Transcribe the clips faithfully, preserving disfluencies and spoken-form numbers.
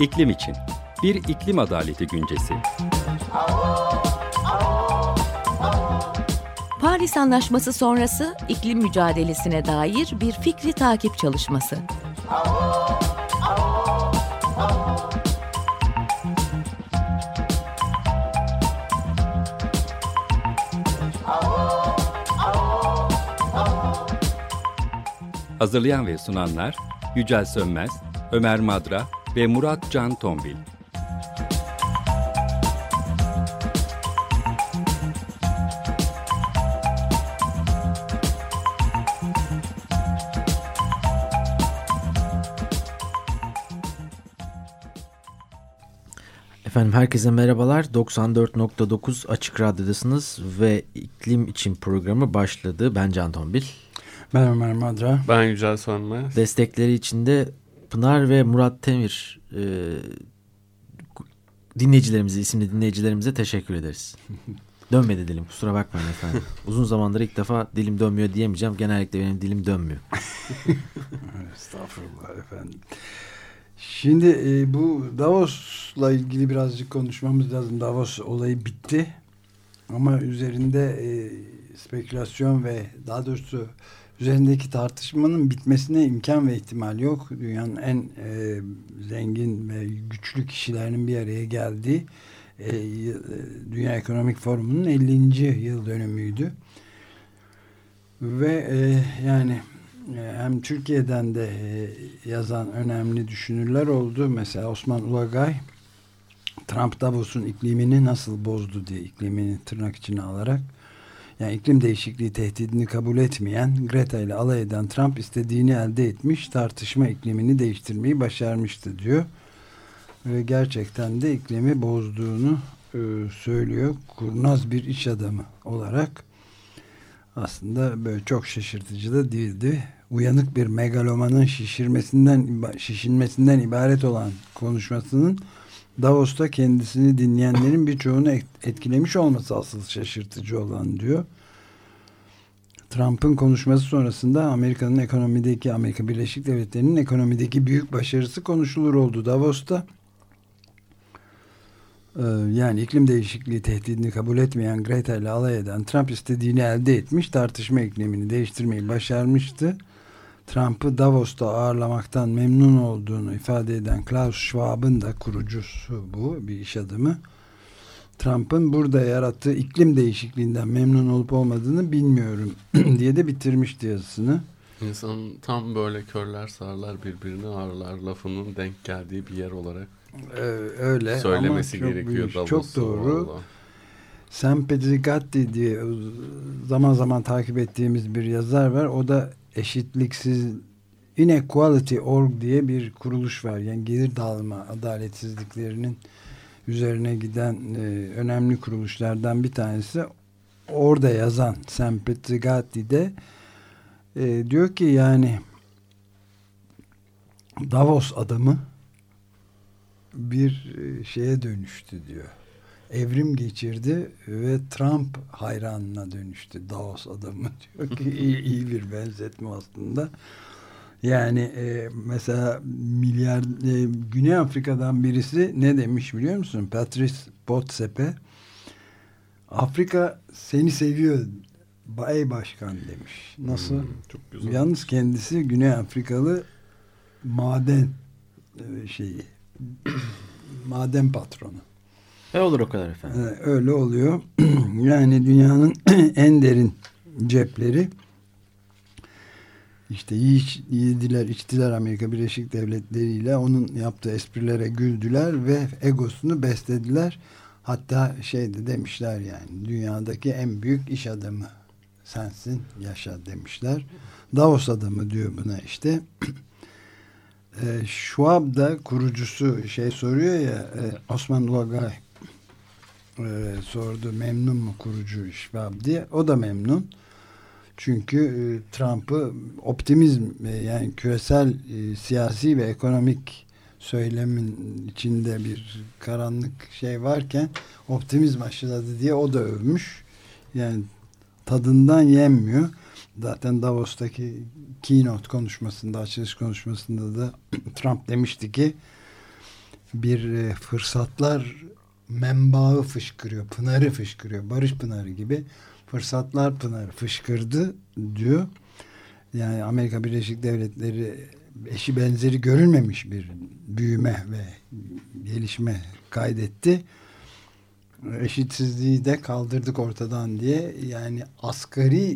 İklim için bir iklim adaleti güncesi. Paris Anlaşması sonrası iklim mücadelesine dair bir fikri takip çalışması. Hazırlayan ve sunanlar Yücel Sönmez, Ömer Madra ve Murat Can Tombil. Efendim herkese merhabalar. doksan dört nokta dokuz Açık Radyo'dasınız ve iklim için programı başladı. Ben Can Tombil. Ben Ömer Madra. Ben Yücel Sönmez. Destekleri için de Pınar ve Murat Temir e, dinleyicilerimize, isimli dinleyicilerimize teşekkür ederiz. Dönmedi dilim, kusura bakmayın efendim. Uzun zamandır ilk defa dilim dönmüyor diyemeyeceğim. Genellikle benim dilim dönmüyor. Estağfurullah efendim. Şimdi e, bu Davos'la ilgili birazcık konuşmamız lazım. Davos olayı bitti. Ama üzerinde e, spekülasyon ve daha doğrusu üzerindeki tartışmanın bitmesine imkan ve ihtimal yok. Dünyanın en e, zengin ve güçlü kişilerinin bir araya geldiği e, Dünya Ekonomik Forumu'nun ellinci yıl dönümüydü. Ve e, yani hem Türkiye'den de yazan önemli düşünürler oldu. Mesela Osman Ulagay, Trump Davos'un iklimini nasıl bozdu diye, iklimini tırnak içine alarak, yani iklim değişikliği tehdidini kabul etmeyen, Greta ile alay eden Trump istediğini elde etmiş, tartışma iklimini değiştirmeyi başarmıştı diyor. Ve gerçekten de iklimi bozduğunu e, söylüyor. Kurnaz bir iş adamı olarak. Aslında böyle çok şaşırtıcı da değildi. Uyanık bir megalomanın şişirmesinden, şişinmesinden ibaret olan konuşmasının Davos'ta kendisini dinleyenlerin birçoğunu etkilemiş olması asıl şaşırtıcı olan diyor. Trump'ın konuşması sonrasında Amerika'nın ekonomideki, Amerika Birleşik Devletleri'nin ekonomideki büyük başarısı konuşulur oldu Davos'ta. Yani iklim değişikliği tehdidini kabul etmeyen, Greta ile alay eden Trump istediğini elde etmiş, tartışma iklimini değiştirmeyi başarmıştı. Trump'ı Davos'ta ağırlamaktan memnun olduğunu ifade eden Klaus Schwab'ın da kurucusu, bu bir iş adamı, Trump'ın burada yarattığı iklim değişikliğinden memnun olup olmadığını bilmiyorum diye de bitirmişti yazısını. İnsan tam böyle körler sağırlar birbirini ağırlar lafının denk geldiği bir yer olarak Ee, öyle söylemesi ama çok gerekiyor. büyük, çok doğru. Vallahi. Sam Pedrigatti diye zaman zaman takip ettiğimiz bir yazar var. O da eşitliksiz Inequality nokta org diye bir kuruluş var. Yani gelir dağılma adaletsizliklerinin üzerine giden e, önemli kuruluşlardan bir tanesi. Orada yazan Sam Pedrigatti de e, diyor ki yani Davos adamı bir şeye dönüştü diyor. Evrim geçirdi ve Trump hayranına dönüştü. Davos adamı diyor ki iyi, iyi bir benzetme aslında. Yani e, mesela milyar e, Güney Afrika'dan birisi ne demiş biliyor musun? Patrice Motsepe, Afrika seni seviyor ey başkan demiş. Nasıl? Hmm, çok güzel. Yalnız kendisi Güney Afrikalı maden e, şeyi maden patronu. E olur o kadar efendim. Ee, öyle oluyor. Yani dünyanın en derin cepleri işte yediler, içtiler Amerika Birleşik Devletleri ile onun yaptığı esprilere güldüler ve egosunu beslediler. Hatta şey de demişler, yani dünyadaki en büyük iş adamı sensin, yaşa demişler. Davos adamı diyor buna işte. E, Schwab da kurucusu şey soruyor ya, e, Osman Ulagay e, sordu memnun mu kurucu Schwab diye. O da memnun. Çünkü e, Trump'ı optimizm e, yani küresel e, siyasi ve ekonomik söylemin içinde bir karanlık şey varken optimizm aşıladı diye o da övmüş. Yani tadından yenmiyor. Zaten Davos'taki keynote konuşmasında, açılış konuşmasında da Trump demişti ki bir e, fırsatlar menbaı fışkırıyor, pınarı fışkırıyor, barış pınarı gibi fırsatlar pınarı fışkırdı diyor. Yani Amerika Birleşik Devletleri eşi benzeri görülmemiş bir büyüme ve gelişme kaydetti. Eşitsizliği de kaldırdık ortadan diye, yani asgari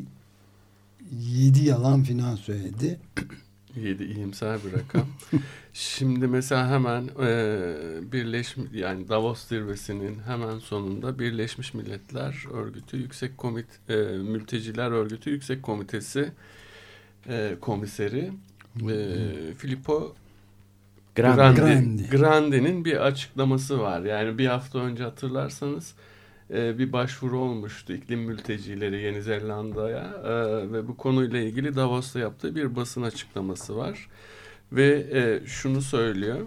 yedi yalan filan söyledi. Yedi iyimser bir rakam. Şimdi mesela hemen e, birleşmiş yani Davos zirvesinin hemen sonunda Birleşmiş Milletler Örgütü Yüksek Komit e, Mülteciler Örgütü Yüksek Komitesi e, komiseri e, Filippo Grandi. Grandi. Grandi'nin bir açıklaması var. Yani bir hafta önce hatırlarsanız e, bir başvuru olmuştu iklim mültecileri Yeni Zelanda'ya e, ve bu konuyla ilgili Davos'ta yaptığı bir basın açıklaması var. Ve e, şunu söylüyor.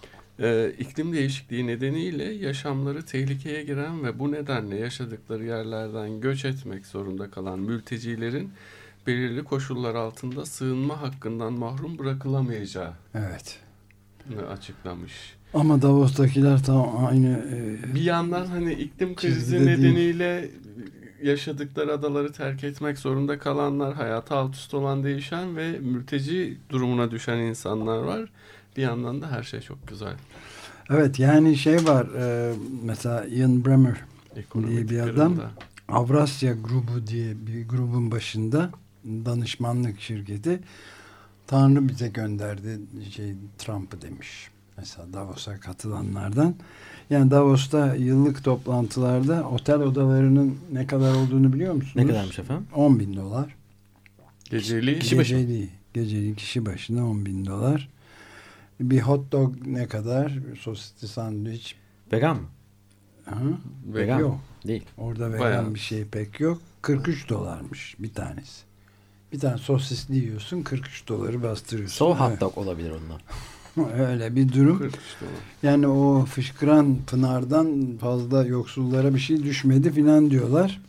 E, iklim değişikliği nedeniyle yaşamları tehlikeye giren ve bu nedenle yaşadıkları yerlerden göç etmek zorunda kalan mültecilerin belirli koşullar altında sığınma hakkından mahrum bırakılamayacağı Evet. açıklamış. Ama Davos'takiler tam aynı e, Bir yandan hani iklim krizi çizgide nedeniyle yaşadıkları adaları terk etmek zorunda kalanlar, hayatı alt üst olan değişen ve mülteci durumuna düşen insanlar var. Bir yandan da her şey çok güzel. evet, yani şey var e, mesela Ian Bremmer Ekonomik diye bir kırıldı. adam Avrasya grubu diye bir grubun başında, danışmanlık şirketi. Tanrı bize gönderdi şey Trump'ı demiş. Mesela Davos'a katılanlardan. Yani Davos'ta yıllık toplantılarda otel odalarının ne kadar olduğunu biliyor musunuz? Ne kadarmış efendim? on bin dolar. Geceliği Kişi başı. Geceliği. Geceliği kişi başına on bin dolar. Bir hot dog ne kadar? Sosisli sandviç. Vegan mı? Hı? Vegan Yok. mı? Değil. Orada vegan Bayağı. bir şey pek yok. kırk üç dolarmış bir tanesi. Bir tane sosisli yiyorsun, kırk üç doları bastırıyorsun. So hot Evet. dog olabilir ondan. Öyle bir durum. kırk üç dolar. Yani o fışkıran pınardan fazla yoksullara bir şey düşmedi filan diyorlar.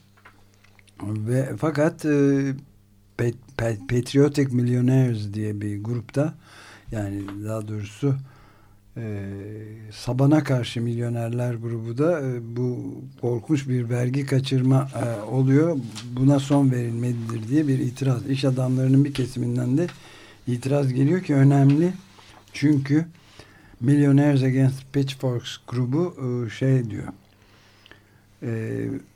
Ve fakat e, Pet, Pet, Patriotic Millionaires diye bir grupta, yani daha doğrusu e, Saban'a karşı milyonerler grubu da e, bu korkunç bir vergi kaçırma e, oluyor. Buna son verilmelidir diye bir itiraz. İş adamlarının bir kesiminden de itiraz geliyor ki önemli. Çünkü Millionaires Against Pitchforks grubu e, şey diyor. E,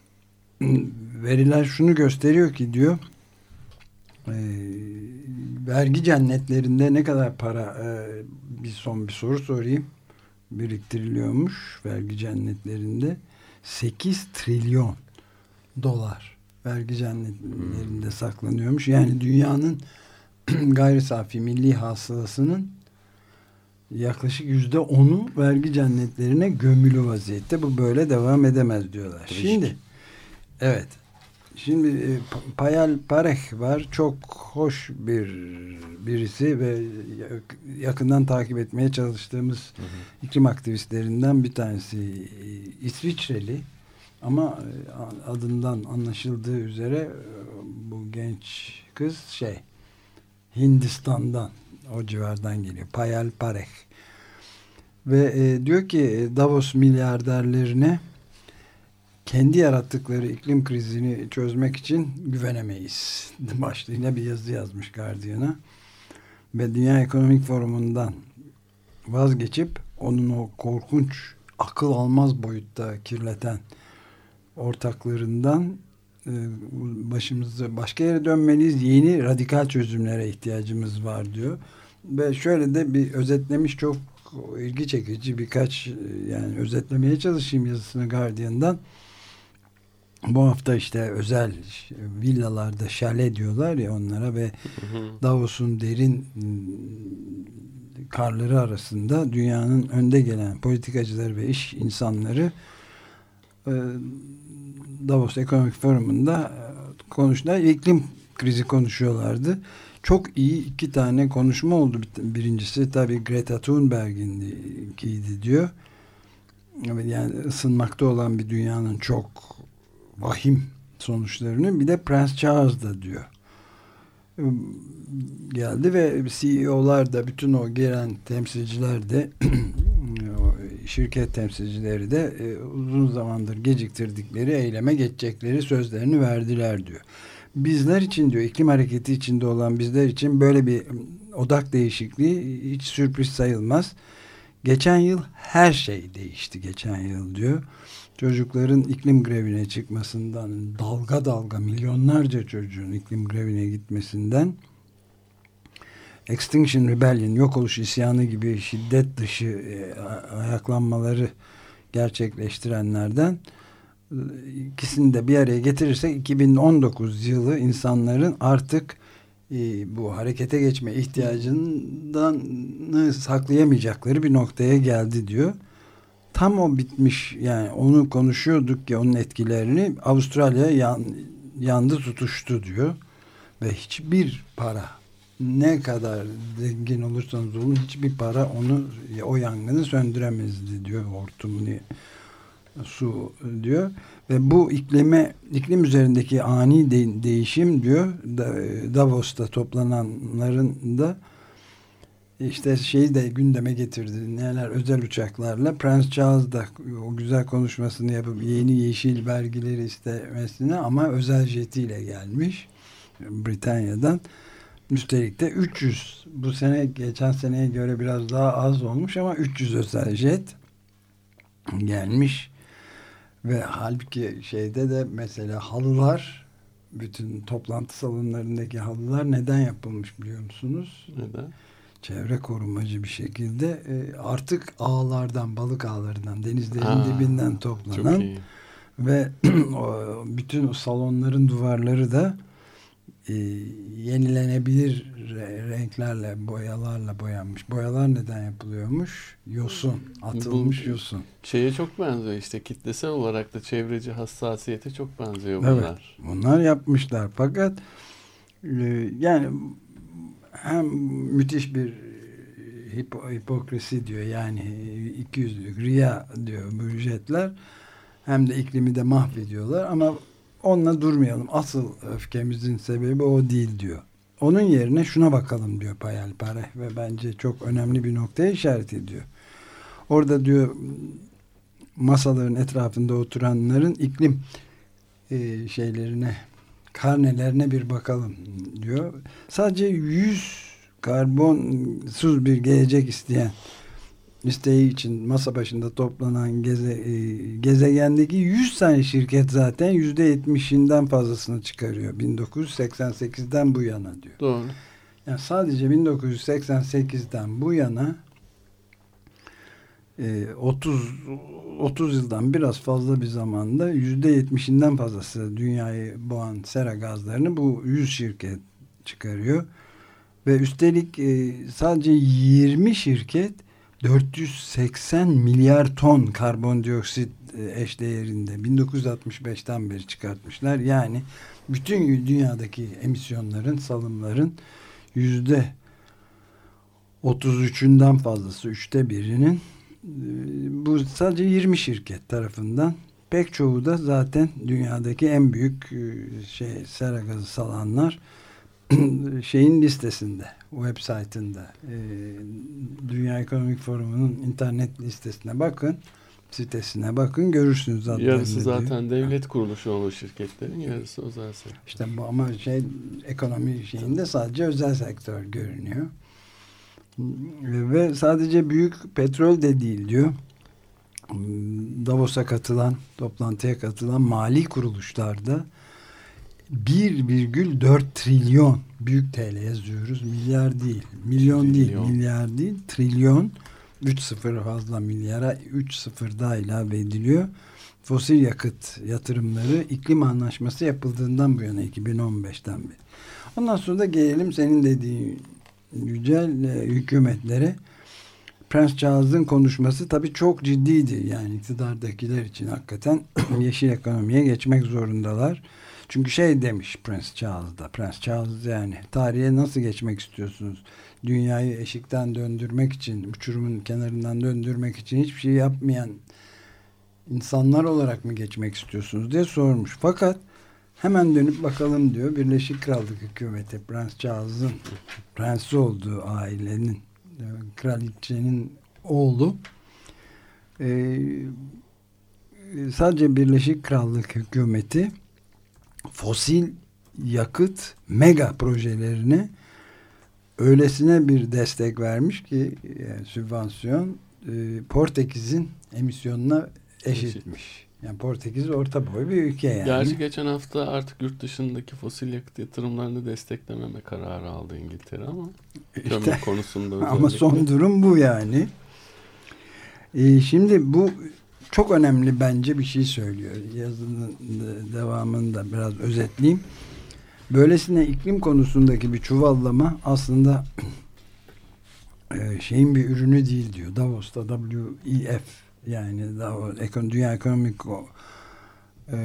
veriler şunu gösteriyor ki diyor, e, vergi cennetlerinde ne kadar para, e, bir son bir soru sorayım, biriktiriliyormuş vergi cennetlerinde? sekiz trilyon dolar vergi cennetlerinde saklanıyormuş. Yani dünyanın gayri safi milli hasılasının yaklaşık yüzde onu vergi cennetlerine gömülü vaziyette. Bu böyle devam edemez diyorlar. Tabii Şimdi ki. evet. Şimdi e, Payal Pareh var. Çok hoş bir birisi ve yakından takip etmeye çalıştığımız hı hı. iklim aktivistlerinden bir tanesi. İsviçreli ama adından anlaşıldığı üzere bu genç kız şey Hindistan'dan, o civardan geliyor. Payal Pareh. Ve e, diyor ki Davos milyarderlerine kendi yarattıkları iklim krizini çözmek için güvenemeyiz başlığıyla bir yazı yazmış Guardian'a. Ve Dünya Ekonomik Forumu'ndan vazgeçip onun o korkunç, akıl almaz boyutta kirleten ortaklarından başımızı başka yere dönmeliyiz. Yeni radikal çözümlere ihtiyacımız var diyor. Ve şöyle de bir özetlemiş, çok ilgi çekici birkaç, yani özetlemeye çalışayım yazısını Guardian'dan. Bu hafta işte özel villalarda şale diyorlar ya onlara ve Davos'un derin karları arasında dünyanın önde gelen politikacıları ve iş insanları Davos Ekonomik Forumu'nda konuştular. İklim krizi konuşuyorlardı. Çok iyi iki tane konuşma oldu. Birincisi tabii Greta Thunberg'inkiydi diyor. Yani ısınmakta olan bir dünyanın çok vahim sonuçlarını, bir de Prens Charles da diyor. Geldi ve C E O'lar da, bütün o gelen temsilciler de şirket temsilcileri de e, uzun zamandır geciktirdikleri eyleme geçecekleri sözlerini verdiler diyor. Bizler için diyor, iklim hareketi içinde olan bizler için böyle bir odak değişikliği hiç sürpriz sayılmaz. Geçen yıl her şey değişti geçen yıl diyor. Çocukların iklim grevine çıkmasından, dalga dalga milyonlarca çocuğun iklim grevine gitmesinden, Extinction Rebellion, yok oluş isyanı gibi şiddet dışı e, ayaklanmaları gerçekleştirenlerden, ikisini de bir araya getirirsek iki bin on dokuz yılı insanların artık e, bu harekete geçme ihtiyacından saklayamayacakları bir noktaya geldi diyor. Tam o bitmiş, yani onu konuşuyorduk ya, onun etkilerini Avustralya yan, yandı tutuştu diyor ve hiçbir para, ne kadar zengin olursanız olun, hiçbir para onu, o yangını söndüremezdi diyor, hortumunu, su diyor. Ve bu iklime, iklim üzerindeki ani de, değişim diyor, Davos'ta toplananların da işte şeyi de gündeme getirdi. Neler, özel uçaklarla Prens Charles da o güzel konuşmasını yapıp yeni yeşil vergileri istemesine, ama özel jetiyle gelmiş Britanya'dan. Üstelik de üç yüz, bu sene geçen seneye göre biraz daha az olmuş ama üç yüz özel jet gelmiş. Ve halbuki şeyde de mesela halılar, bütün toplantı salonlarındaki halılar neden yapılmış biliyor musunuz? Neden? Çevre korumacı bir şekilde e, artık ağlardan, balık ağlarından, denizlerin Aa, dibinden toplanan ve o, bütün o salonların duvarları da e, yenilenebilir re, renklerle, boyalarla boyanmış. Boyalar neden yapılıyormuş? Yosun, atılmış Bu, yosun. Şeye çok benziyor işte, kitlesel olarak da çevreci hassasiyete çok benziyor bunlar. Evet, bunlar yapmışlar fakat e, yani hem müthiş bir hipo, hipokrisi diyor, yani ikiyüzlülük, riya diyor bu jetler, hem de iklimi de mahvediyorlar, ama onunla durmayalım. Asıl öfkemizin sebebi o değil diyor. Onun yerine şuna bakalım diyor Payalpareh ve bence çok önemli bir noktaya işaret ediyor. Orada diyor masaların etrafında oturanların iklim e, şeylerine, karnelerine bir bakalım diyor. Sadece yüz karbonsuz bir gelecek isteyen, isteği için masa başında toplanan geze, e, gezegendeki yüz tane şirket zaten yüzde yetmişinden fazlasını çıkarıyor. bin dokuz yüz seksen sekizden bu yana diyor. Doğru. Yani sadece bin dokuz yüz seksen sekizden bu yana e, otuz otuz yıldan biraz fazla bir zamanda yüzde yetmişinden fazlası dünyayı boğan sera gazlarını bu yüz şirket çıkarıyor. Ve üstelik e, sadece yirmi şirket dört yüz seksen milyar ton karbondioksit e, eşdeğerinde bin dokuz yüz altmış beşten beri çıkartmışlar. Yani bütün dünyadaki emisyonların, salımların yüzde otuz üçünden fazlası, üçte birinin e, bu sadece yirmi şirket tarafından. Pek çoğu da zaten dünyadaki en büyük e, şey sera gazı salanlar şeyin listesinde, website'ında, e, Dünya Ekonomik Forumu'nun internet listesine bakın, sitesine bakın, görürsünüz adlarını. Yarısı zaten diyor. devlet kuruluşu olan şirketlerin, yarısı özel sektör. İşte bu, ama şey, ekonomi şeyinde sadece özel sektör görünüyor. Ve sadece büyük petrol de değil diyor. Davos'a katılan, toplantıya katılan mali kuruluşlarda bir virgül dört trilyon, büyük T L yazıyoruz, milyar değil, milyon değil, Trilyon. milyar değil, trilyon, üç sıfır fazla milyara üç sıfır daha ilave ediliyor. Fosil yakıt yatırımları iklim anlaşması yapıldığından bu yana, iki bin on beşten beri. Ondan sonra da gelelim senin dediğin Yücel, e, hükümetlere. Prens Charles'ın konuşması tabii çok ciddiydi. Yani iktidardakiler için hakikaten yeşil ekonomiye geçmek zorundalar. Çünkü şey demiş Prens Charles'da. Prens Charles yani tarihe nasıl geçmek istiyorsunuz? Dünyayı eşikten döndürmek için, uçurumun kenarından döndürmek için hiçbir şey yapmayan insanlar olarak mı geçmek istiyorsunuz diye sormuş. Fakat hemen dönüp bakalım diyor. Birleşik Krallık hükümeti, Prens Charles'ın prensi olduğu ailenin, kraliçenin oğlu e, sadece Birleşik Krallık hükümeti fosil yakıt mega projelerine öylesine bir destek vermiş ki yani sübvansiyon e, Portekiz'in emisyonuna eşitmiş. Yani Portekiz orta boy bir ülke yani. Gerçi geçen hafta artık yurt dışındaki fosil yakıt yatırımlarını desteklememe kararı aldı İngiltere ama kömür işte, konusunda özellikle. Ama son durum bu yani. Ee, şimdi bu çok önemli bence bir şey söylüyor. Yazının devamını da biraz özetleyeyim. Böylesine iklim konusundaki bir çuvallama aslında e, şeyin bir ürünü değil diyor. Davos'ta W E F yani Davos, Dünya Ekonomik e,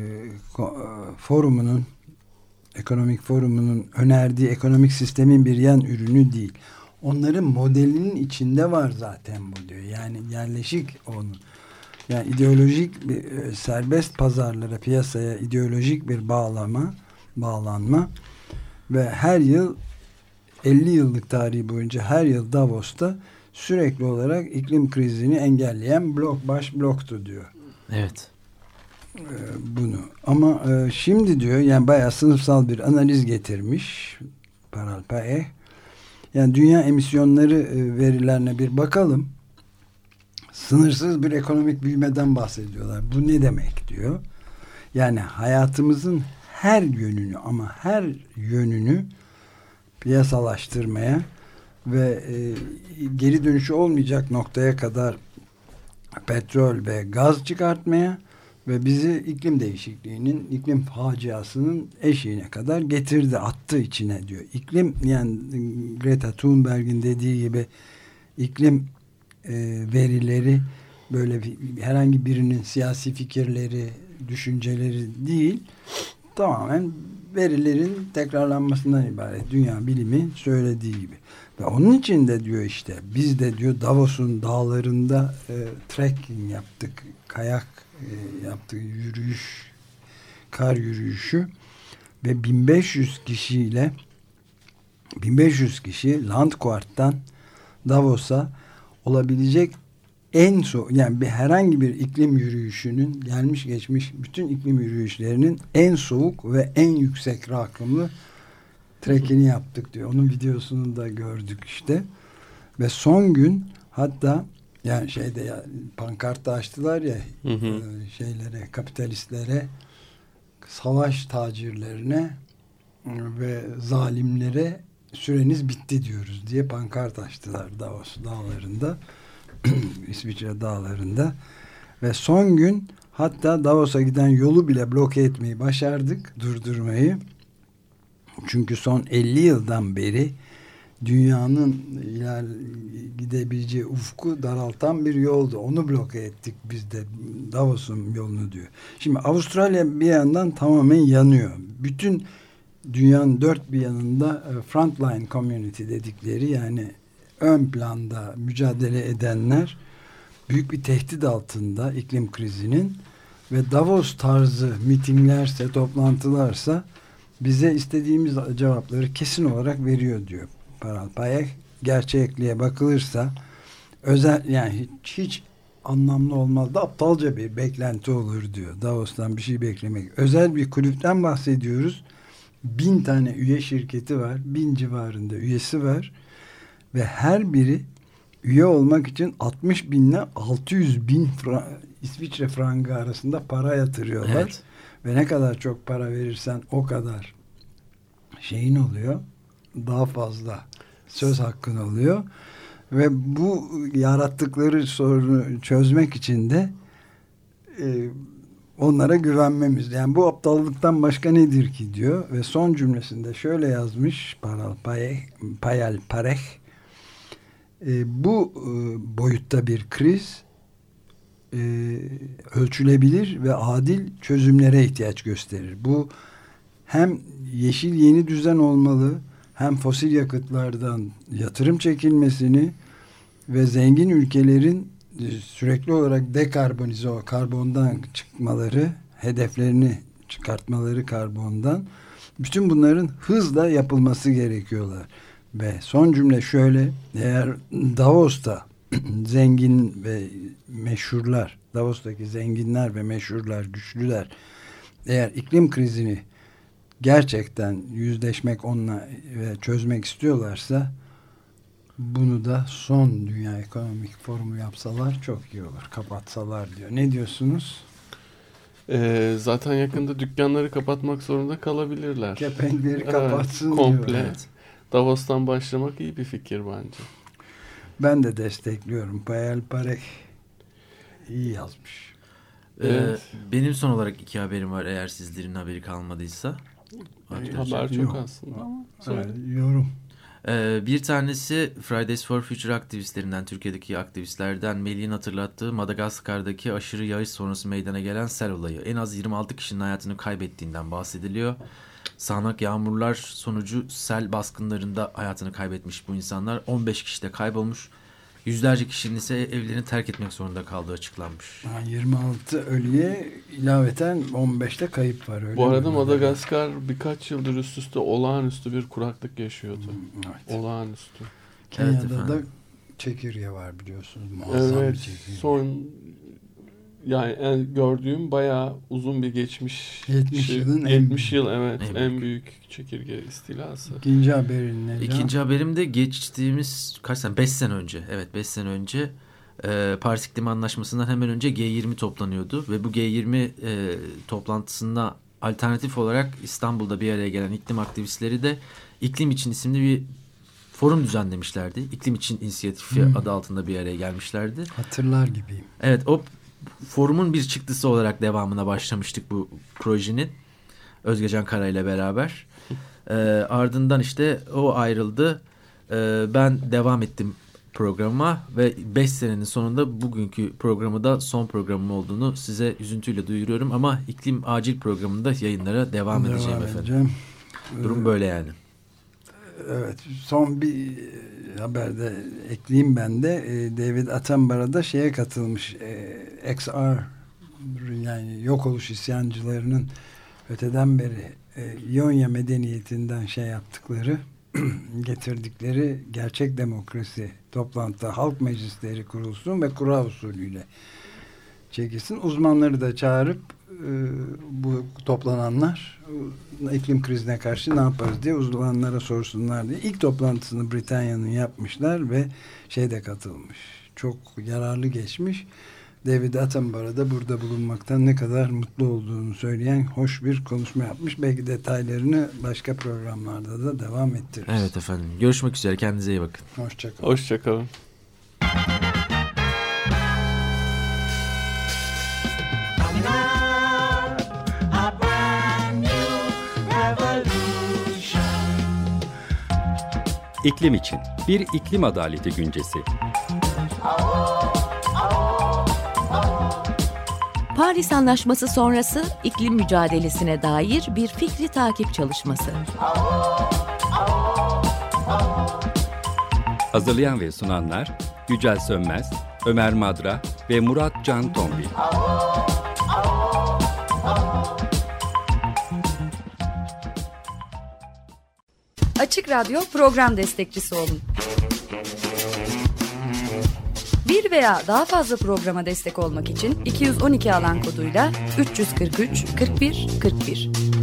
Forumu'nun Ekonomik Forumu'nun önerdiği ekonomik sistemin bir yan ürünü değil. Onların modelinin içinde var zaten bu diyor. Yani yerleşik onun. Yani ideolojik bir serbest pazarlara, piyasaya ideolojik bir bağlama, bağlanma ve her yıl elli yıllık tarihi boyunca her yıl Davos'ta sürekli olarak iklim krizini engelleyen blok baş bloktu diyor. Evet. Ee, bunu. Ama e, şimdi diyor yani bayağı sınıfsal bir analiz getirmiş Paralpay. Yani dünya emisyonları e, verilerine bir bakalım. Sınırsız bir ekonomik büyümeden bahsediyorlar. Bu ne demek diyor. Yani hayatımızın her yönünü ama her yönünü piyasalaştırmaya ve e, geri dönüşü olmayacak noktaya kadar petrol ve gaz çıkartmaya ve bizi iklim değişikliğinin, iklim faciasının eşiğine kadar getirdi, attı içine diyor. İklim yani Greta Thunberg'in dediği gibi iklim e, verileri böyle bir, herhangi birinin siyasi fikirleri, düşünceleri değil, tamamen verilerin tekrarlanmasından ibaret. Dünya bilimi söylediği gibi. Ve onun için de diyor işte biz de diyor Davos'un dağlarında e, trekking yaptık. Kayak e, yaptık. Yürüyüş, kar yürüyüşü ve bin beş yüz kişiyle bin beş yüz kişi Landquart'tan Davos'a olabilecek en so yani bir herhangi bir iklim yürüyüşünün gelmiş geçmiş bütün iklim yürüyüşlerinin en soğuk ve en yüksek rakımlı trekini yaptık diyor. Onun videosunu da gördük işte. Ve son gün hatta yani şeyde ya, pankartta açtılar ya hı hı. E, şeylere, kapitalistlere, savaş tacirlerine ve zalimlere süreniz bitti diyoruz diye pankart açtılar Davos dağlarında. İsviçre dağlarında ve son gün hatta Davos'a giden yolu bile bloke etmeyi başardık, durdurmayı. Çünkü son elli yıldan beri dünyanın iler gidebileceği ufku daraltan bir yoldu. Onu bloke ettik biz de Davos'un yolunu diyor. Şimdi Avustralya bir yandan tamamen yanıyor. Bütün dünyanın dört bir yanında frontline community dedikleri yani ön planda mücadele edenler büyük bir tehdit altında iklim krizinin ve Davos tarzı mitinglerse, toplantılarsa bize istediğimiz cevapları kesin olarak veriyor diyor Paralpay. Gerçekliğe bakılırsa özel yani hiç, hiç anlamlı olmaz da aptalca bir beklenti olur diyor. Davos'tan bir şey beklemek. Özel bir kulüpten bahsediyoruz. Bin tane üye şirketi var. Bin civarında üyesi var. Ve her biri üye olmak için altmış binle altı yüz bin fra İsviçre frangı arasında para yatırıyorlar. Evet. Ve ne kadar çok para verirsen o kadar şeyin oluyor. Daha fazla söz hakkın oluyor. Ve bu yarattıkları sorunu çözmek için de e, onlara güvenmemiz. Yani bu aptallıktan başka nedir ki diyor. Ve son cümlesinde şöyle yazmış Paralpay, Paralpay. E, bu e, boyutta bir kriz e, ölçülebilir ve adil çözümlere ihtiyaç gösterir. Bu hem yeşil yeni düzen olmalı, hem fosil yakıtlardan yatırım çekilmesini ve zengin ülkelerin sürekli olarak dekarbonize, karbondan çıkmaları, hedeflerini çıkartmaları karbondan, bütün bunların hızla yapılması gerekiyorlar. Ve son cümle şöyle, eğer Davos'ta zengin ve meşhurlar, Davos'taki zenginler ve meşhurlar, güçlüler eğer iklim krizini gerçekten yüzleşmek onunla ve çözmek istiyorlarsa bunu da son Dünya Ekonomik Forumu yapsalar çok iyi olur. Kapatsalar diyor. Ne diyorsunuz? Ee, zaten yakında dükkanları kapatmak zorunda kalabilirler. Kepenkleri kapatsın evet, komple. diyor. Evet. Davos'tan başlamak iyi bir fikir bence. Ben de destekliyorum. Payal Parek iyi yazmış. Evet. Ee, benim son olarak iki haberim var eğer sizlerin haberi kalmadıysa. Haber çok Yok. aslında ama Evet, yorum. Ee, bir tanesi Fridays for Future aktivistlerinden, Türkiye'deki aktivistlerden Melih'in hatırlattığı Madagaskar'daki aşırı yağış sonrası meydana gelen sel olayı. En az yirmi altı kişinin hayatını kaybettiğinden bahsediliyor. Sağanak yağmurlar sonucu sel baskınlarında hayatını kaybetmiş bu insanlar. on beş kişi de kaybolmuş. Yüzlerce kişinin ise evlerini terk etmek zorunda kaldığı açıklanmış. Ha, yirmi altı ölüye ilaveten on beşte kayıp var. Öyle bu arada mi? Madagaskar birkaç yıldır üst üste olağanüstü bir kuraklık yaşıyordu. Evet. Olağanüstü. Kenya'da Evet da çekirge var biliyorsunuz. Muazzam Evet, bir çekirge. son yani en gördüğüm bayağı uzun bir geçmiş. yetmiş şey, yılın en yetmiş yıl evet en en büyük çekirge istilası. İkinci haberin ne? İkinci haberim de geçtiğimiz kaç sene? beş sene önce. Evet beş sene önce e, Paris İklim Anlaşması'ndan hemen önce G yirmi toplanıyordu. Ve bu G yirmi e, toplantısında alternatif olarak İstanbul'da bir araya gelen iklim aktivistleri de İklim İçin isimli bir forum düzenlemişlerdi. İklim İçin İnisiyatifi Hmm. adı altında bir araya gelmişlerdi. Hatırlar gibiyim. Evet o forumun bir çıktısı olarak devamına başlamıştık bu projenin. Özgecan Kara ile beraber. Ee, ardından işte o ayrıldı. Ee, ben devam ettim programa ve beş senenin sonunda bugünkü programı da son programım olduğunu size üzüntüyle duyuruyorum. Ama iklim acil programında yayınlara devam, Devam edeceğim efendim. edeceğim. Durum böyle yani. Evet, son bir haberde ekleyeyim ben de. David Attenborough da şeye katılmış. X R yani yok oluş isyancılarının öteden beri İonya medeniyetinden şey yaptıkları getirdikleri gerçek demokrasi toplantıda halk meclisleri kurulsun ve kura usulüyle çekilsin. Uzmanları da çağırıp bu toplananlar iklim krizine karşı ne yaparız diye uzmanlara sorsunlar diye. İlk toplantısını Britanya'nın yapmışlar ve şeyde katılmış. Çok yararlı geçmiş. David Attenborough da burada bulunmaktan ne kadar mutlu olduğunu söyleyen hoş bir konuşma yapmış. Belki detaylarını başka programlarda da devam ettiririz. Evet efendim. Görüşmek üzere. Kendinize iyi bakın. Hoşçakalın. Hoşçakalın. İklim için bir iklim adaleti güncesi. Paris Anlaşması sonrası iklim mücadelesine dair bir fikri takip çalışması. Hazırlayan ve sunanlar Yücel Sönmez, Ömer Madra ve Murat Can Tombil. Açık Radyo program destekçisi olun. Bir veya daha fazla programa destek olmak için iki yüz on iki alan koduyla üç yüz kırk üç kırk bir kırk bir